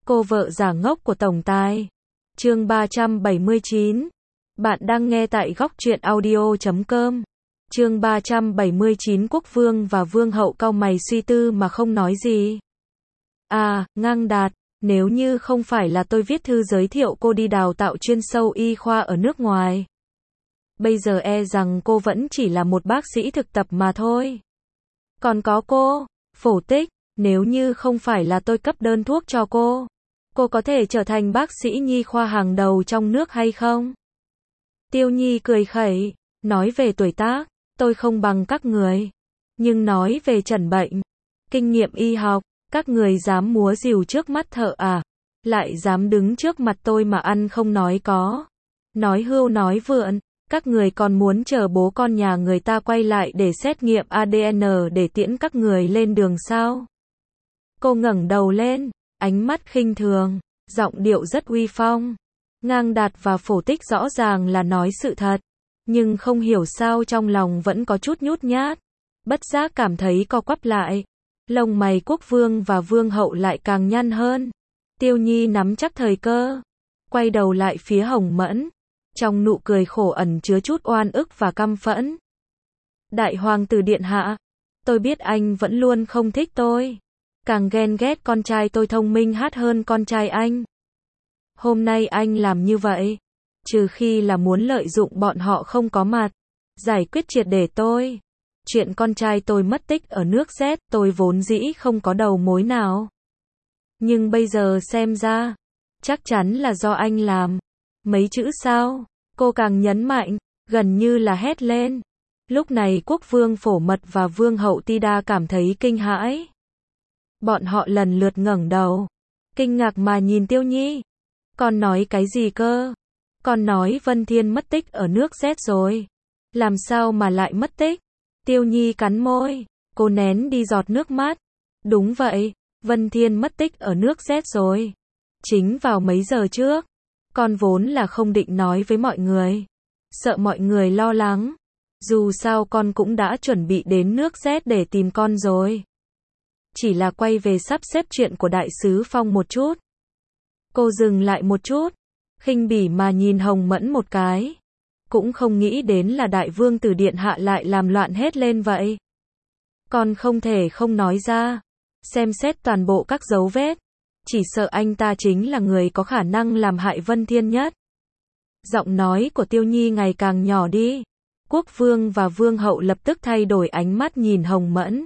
Cô vợ giả ngốc của tổng tài. Chương 379. Bạn đang nghe tại góc truyện audio.com. Chương 379. Quốc vương và vương hậu cau mày suy tư mà không nói gì. À, Ngang Đạt, nếu như không phải là tôi viết thư giới thiệu cô đi đào tạo chuyên sâu y khoa ở nước ngoài, bây giờ e rằng cô vẫn chỉ là một bác sĩ thực tập mà thôi. Còn có cô, Phổ Tích, nếu như không phải là tôi cấp đơn thuốc cho cô có thể trở thành bác sĩ nhi khoa hàng đầu trong nước hay không? Tiêu Nhi cười khẩy, nói về tuổi tác, tôi không bằng các người. Nhưng nói về chẩn bệnh, kinh nghiệm y học, các người dám múa rìu trước mắt thợ à? Lại dám đứng trước mặt tôi mà ăn không nói có. Nói hưu nói vượn, các người còn muốn chờ bố con nhà người ta quay lại để xét nghiệm ADN để tiễn các người lên đường sao? Cô ngẩng đầu lên, ánh mắt khinh thường, giọng điệu rất uy phong. Ngang Đạt và Phổ Tích rõ ràng là nói sự thật, nhưng không hiểu sao trong lòng vẫn có chút nhút nhát, bất giác cảm thấy co quắp lại. Lông mày quốc vương và vương hậu lại càng nhăn hơn. Tiêu Nhi nắm chắc thời cơ, quay đầu lại phía Hồng Mẫn, trong nụ cười khổ ẩn chứa chút oan ức và căm phẫn. Đại hoàng tử điện hạ, tôi biết anh vẫn luôn không thích tôi, càng ghen ghét con trai tôi thông minh hát hơn con trai anh. Hôm nay anh làm như vậy, trừ khi là muốn lợi dụng bọn họ không có mặt, giải quyết triệt để tôi. Chuyện con trai tôi mất tích ở nước Z, tôi vốn dĩ không có đầu mối nào. Nhưng bây giờ xem ra, chắc chắn là do anh làm. Mấy chữ sao? Cô càng nhấn mạnh, gần như là hét lên. Lúc này quốc vương Phổ Mật và vương hậu Tida cảm thấy kinh hãi. Bọn họ lần lượt ngẩng đầu, kinh ngạc mà nhìn Tiêu Nhi. Con nói cái gì cơ? Con nói Vân Thiên mất tích ở nước Z rồi. Làm sao mà lại mất tích? Tiêu Nhi cắn môi, cô nén đi giọt nước mắt. Đúng vậy, Vân Thiên mất tích ở nước Z rồi. Chính vào mấy giờ trước. Con vốn là không định nói với mọi người, sợ mọi người lo lắng. Dù sao con cũng đã chuẩn bị đến nước Z để tìm con rồi. Chỉ là quay về sắp xếp chuyện của đại sứ Phong một chút. Cô dừng lại một chút, khinh bỉ mà nhìn Hồng Mẫn một cái. Cũng không nghĩ đến là đại vương tử điện hạ lại làm loạn hết lên vậy. Con không thể không nói ra. Xem xét toàn bộ các dấu vết, chỉ sợ anh ta chính là người có khả năng làm hại Vân Thiên nhất. Giọng nói của Tiêu Nhi ngày càng nhỏ đi. Quốc vương và vương hậu lập tức thay đổi ánh mắt nhìn Hồng Mẫn.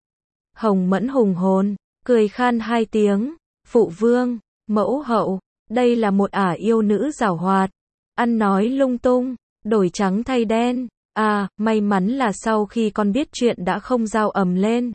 Hồng Mẫn hùng hồn, cười khan hai tiếng. Phụ vương, mẫu hậu, đây là một ả yêu nữ giảo hoạt, ăn nói lung tung, đổi trắng thay đen. À, may mắn là sau khi con biết chuyện đã không giao ầm lên.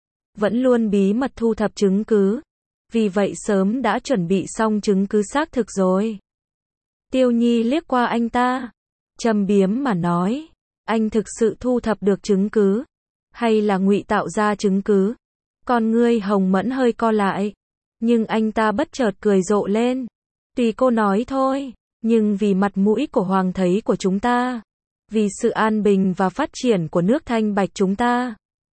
Vẫn luôn bí mật thu thập chứng cứ. Vì vậy sớm đã chuẩn bị xong chứng cứ xác thực rồi. Tiêu Nhi liếc qua anh ta, châm biếm mà nói, anh thực sự thu thập được chứng cứ, hay là ngụy tạo ra chứng cứ? Con ngươi Hồng Mẫn hơi co lại, nhưng anh ta bất chợt cười rộ lên. Tùy cô nói thôi, nhưng vì mặt mũi của hoàng thấy của chúng ta, vì sự an bình và phát triển của nước Thanh Bạch chúng ta,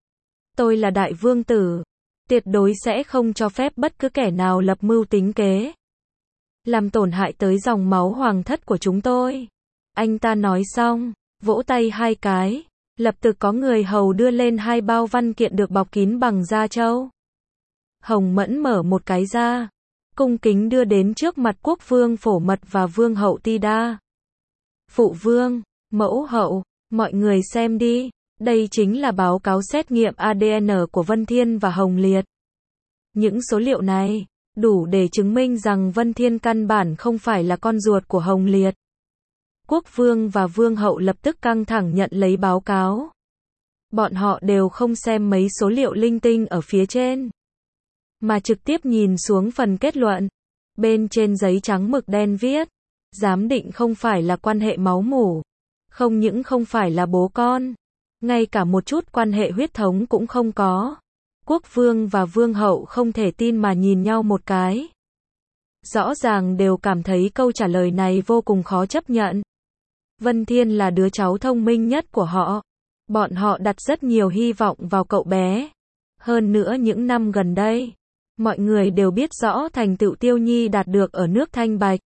tôi là đại vương tử, tuyệt đối sẽ không cho phép bất cứ kẻ nào lập mưu tính kế, làm tổn hại tới dòng máu hoàng thất của chúng tôi. Anh ta nói xong, vỗ tay hai cái, lập tức có người hầu đưa lên hai bao văn kiện được bọc kín bằng da trâu. Hồng Mẫn mở một cái ra, cung kính đưa đến trước mặt quốc vương Phổ Mật và vương hậu Tida. Phụ vương, mẫu hậu, mọi người xem đi, đây chính là báo cáo xét nghiệm ADN của Vân Thiên và Hồng Liệt. Những số liệu này đủ để chứng minh rằng Vân Thiên căn bản không phải là con ruột của Hồng Liệt. Quốc vương và vương hậu lập tức căng thẳng nhận lấy báo cáo. Bọn họ đều không xem mấy số liệu linh tinh ở phía trên, mà trực tiếp nhìn xuống phần kết luận. Bên trên giấy trắng mực đen viết, giám định không phải là quan hệ máu mủ, không những không phải là bố con, ngay cả một chút quan hệ huyết thống cũng không có. Quốc vương và vương hậu không thể tin mà nhìn nhau một cái. Rõ ràng đều cảm thấy câu trả lời này vô cùng khó chấp nhận. Vân Thiên là đứa cháu thông minh nhất của họ. Bọn họ đặt rất nhiều hy vọng vào cậu bé. Hơn nữa những năm gần đây, Mọi người đều biết rõ thành tựu Tiêu Nhi đạt được ở nước Thanh Bạch.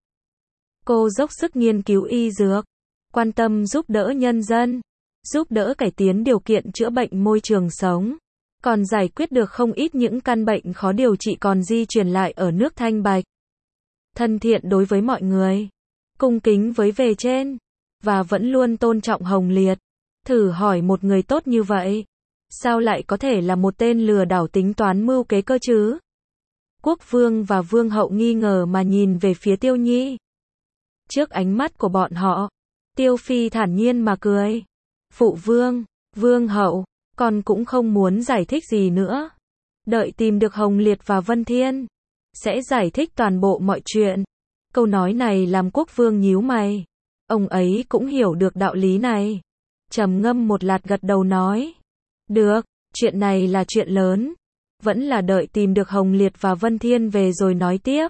Cô dốc sức nghiên cứu y dược, quan tâm giúp đỡ nhân dân, giúp đỡ cải tiến điều kiện chữa bệnh môi trường sống, còn giải quyết được không ít những căn bệnh khó điều trị còn di truyền lại ở nước Thanh Bạch. Thân thiện đối với mọi người, cung kính với bề trên, và vẫn luôn tôn trọng Hồng Liệt. Thử hỏi một người tốt như vậy, sao lại có thể là một tên lừa đảo tính toán mưu kế cơ chứ? Quốc vương và vương hậu nghi ngờ mà nhìn về phía Tiêu Nhi. Trước ánh mắt của bọn họ, Tiêu Phi thản nhiên mà cười. Phụ vương, vương hậu, con cũng không muốn giải thích gì nữa. Đợi tìm được Hồng Liệt và Vân Thiên, sẽ giải thích toàn bộ mọi chuyện. Câu nói này làm quốc vương nhíu mày. Ông ấy cũng hiểu được đạo lý này. Trầm ngâm một lát gật đầu nói. Được, chuyện này là chuyện lớn. Vẫn là đợi tìm được Hồng Liệt và Vân Thiên về rồi nói tiếp.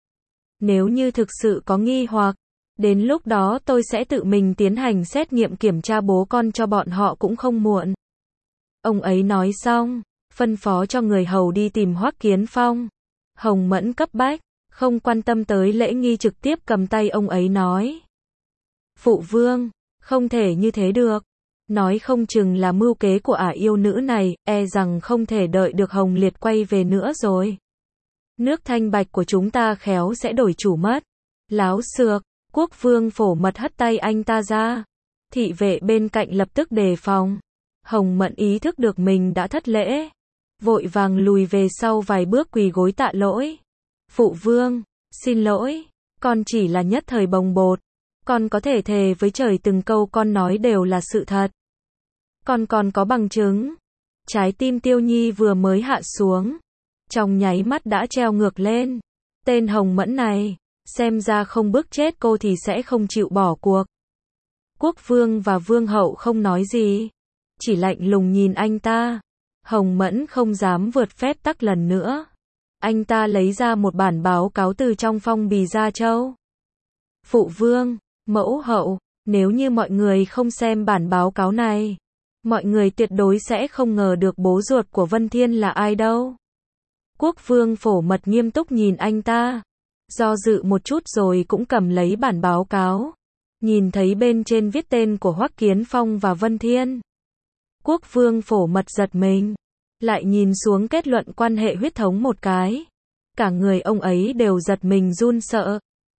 Nếu như thực sự có nghi hoặc, đến lúc đó tôi sẽ tự mình tiến hành xét nghiệm kiểm tra bố con cho bọn họ cũng không muộn. Ông ấy nói xong, phân phó cho người hầu đi tìm Hoắc Kiến Phong. Hồng Mẫn cấp bách, không quan tâm tới lễ nghi trực tiếp cầm tay ông ấy nói. Phụ vương, không thể như thế được. Nói không chừng là mưu kế của ả yêu nữ này, e rằng không thể đợi được Hồng Liệt quay về nữa rồi. Nước Thanh Bạch của chúng ta khéo sẽ đổi chủ mất. Láo xược, quốc vương Phổ Mật hất tay anh ta ra. Thị vệ bên cạnh lập tức đề phòng. Hồng Mẫn ý thức được mình đã thất lễ, vội vàng lùi về sau vài bước quỳ gối tạ lỗi. Phụ vương, xin lỗi, con chỉ là nhất thời bồng bột. Con có thể thề với trời từng câu con nói đều là sự thật. Con còn có bằng chứng. Trái tim Tiêu Nhi vừa mới hạ xuống, trong nháy mắt đã treo ngược lên. Tên Hồng Mẫn này, xem ra không bức chết cô thì sẽ không chịu bỏ cuộc. Quốc vương và vương hậu không nói gì, chỉ lạnh lùng nhìn anh ta. Hồng Mẫn không dám vượt phép tắc lần nữa. Anh ta lấy ra một bản báo cáo từ trong phong bì Gia Châu. Phụ vương, mẫu hậu, nếu như mọi người không xem bản báo cáo này, mọi người tuyệt đối sẽ không ngờ được bố ruột của Vân Thiên là ai đâu. Quốc vương Phổ Mật nghiêm túc nhìn anh ta, do dự một chút rồi cũng cầm lấy bản báo cáo. Nhìn thấy bên trên viết tên của Hoắc Kiến Phong và Vân Thiên. Quốc vương Phổ Mật giật mình, lại nhìn xuống kết luận quan hệ huyết thống một cái. Cả người ông ấy đều giật mình run sợ.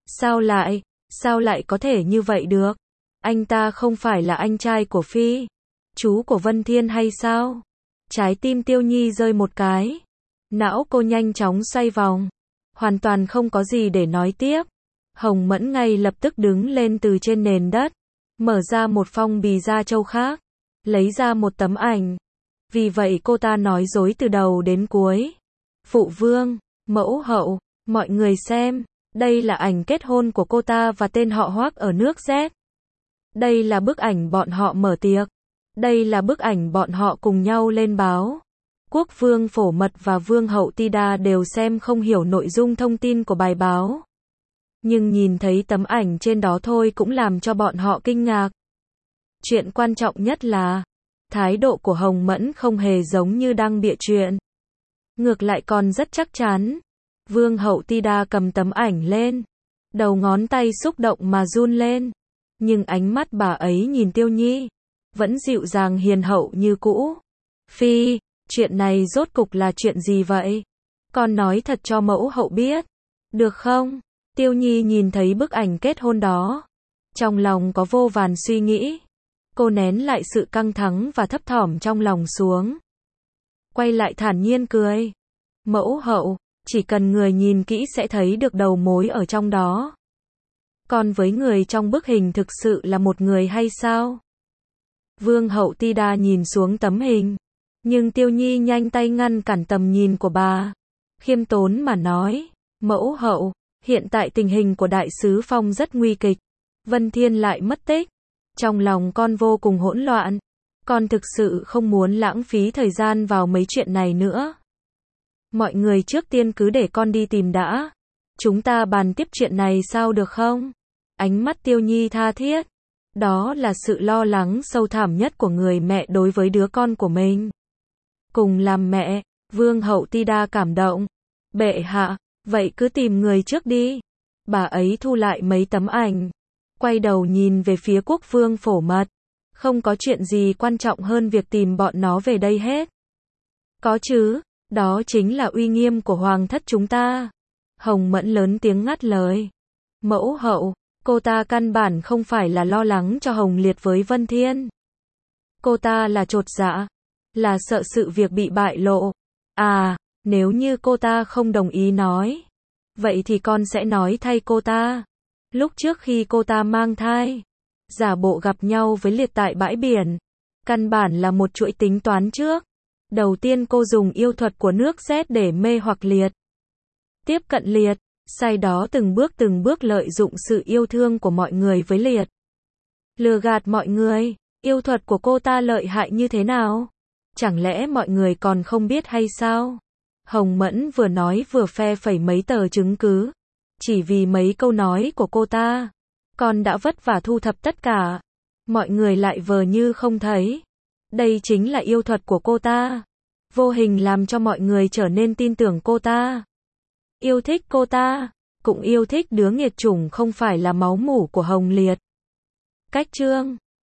Sao lại có thể như vậy được? Anh ta không phải là anh trai của Phi, chú của Vân Thiên hay sao? Trái tim Tiêu Nhi rơi một cái. Não cô nhanh chóng xoay vòng. Hoàn toàn không có gì để nói tiếp. Hồng Mẫn ngay lập tức đứng lên từ trên nền đất, mở ra một phong bì Gia Châu khác, lấy ra một tấm ảnh. Vì vậy cô ta nói dối từ đầu đến cuối. Phụ vương, mẫu hậu, mọi người xem, đây là ảnh kết hôn của cô ta và tên họ Hoắc ở nước Z. Đây là bức ảnh bọn họ mở tiệc. Đây là bức ảnh bọn họ cùng nhau lên báo. Quốc vương Phổ Mật và vương hậu Tida đều xem không hiểu nội dung thông tin của bài báo. Nhưng nhìn thấy tấm ảnh trên đó thôi cũng làm cho bọn họ kinh ngạc. Chuyện quan trọng nhất là, thái độ của Hồng Mẫn không hề giống như đang bịa chuyện. Ngược lại còn rất chắc chắn. Vương hậu Tida cầm tấm ảnh lên. Đầu ngón tay xúc động mà run lên. Nhưng ánh mắt bà ấy nhìn Tiêu Nhi, vẫn dịu dàng hiền hậu như cũ. Phi, chuyện này rốt cục là chuyện gì vậy? Con nói thật cho mẫu hậu biết. Được không? Tiêu Nhi nhìn thấy bức ảnh kết hôn đó. Trong lòng có vô vàn suy nghĩ. Cô nén lại sự căng thẳng và thấp thỏm trong lòng xuống. Quay lại thản nhiên cười. Mẫu hậu, chỉ cần người nhìn kỹ sẽ thấy được đầu mối ở trong đó. Còn với người trong bức hình thực sự là một người hay sao? Vương hậu Tida nhìn xuống tấm hình. Nhưng Tiêu Nhi nhanh tay ngăn cản tầm nhìn của bà. Khiêm tốn mà nói. Mẫu hậu, hiện tại tình hình của đại sứ Phong rất nguy kịch. Vân Thiên lại mất tích. Trong lòng con vô cùng hỗn loạn. Con thực sự không muốn lãng phí thời gian vào mấy chuyện này nữa. Mọi người trước tiên cứ để con đi tìm đã. Chúng ta bàn tiếp chuyện này sao được không? Ánh mắt Tiêu Nhi tha thiết. Đó là sự lo lắng sâu thẳm nhất của người mẹ đối với đứa con của mình. Cùng làm mẹ, vương hậu Tida cảm động. Bệ hạ, vậy cứ tìm người trước đi. Bà ấy thu lại mấy tấm ảnh, quay đầu nhìn về phía quốc vương Phổ Mật. Không có chuyện gì quan trọng hơn việc tìm bọn nó về đây hết. Có chứ, đó chính là uy nghiêm của hoàng thất chúng ta. Hồng Mẫn lớn tiếng ngắt lời. Mẫu hậu, cô ta căn bản không phải là lo lắng cho Hồng Liệt với Vân Thiên. Cô ta là chột dạ, là sợ sự việc bị bại lộ. À, nếu như cô ta không đồng ý nói, vậy thì con sẽ nói thay cô ta. Lúc trước khi cô ta mang thai, giả bộ gặp nhau với Liệt tại bãi biển, căn bản là một chuỗi tính toán trước. Đầu tiên cô dùng yêu thuật của nước sét để mê hoặc Liệt, tiếp cận Liệt, sau đó từng bước lợi dụng sự yêu thương của mọi người với Liệt, lừa gạt mọi người. Yêu thuật của cô ta lợi hại như thế nào? Chẳng lẽ mọi người còn không biết hay sao? Hồng Mẫn vừa nói vừa phe phẩy mấy tờ chứng cứ. Chỉ vì mấy câu nói của cô ta, con đã vất vả thu thập tất cả. Mọi người lại vờ như không thấy. Đây chính là yêu thuật của cô ta. Vô hình làm cho mọi người trở nên tin tưởng cô ta. Yêu thích cô ta, cũng yêu thích đứa nghiệt chủng không phải là máu mủ của Hồng Liệt. Cách chương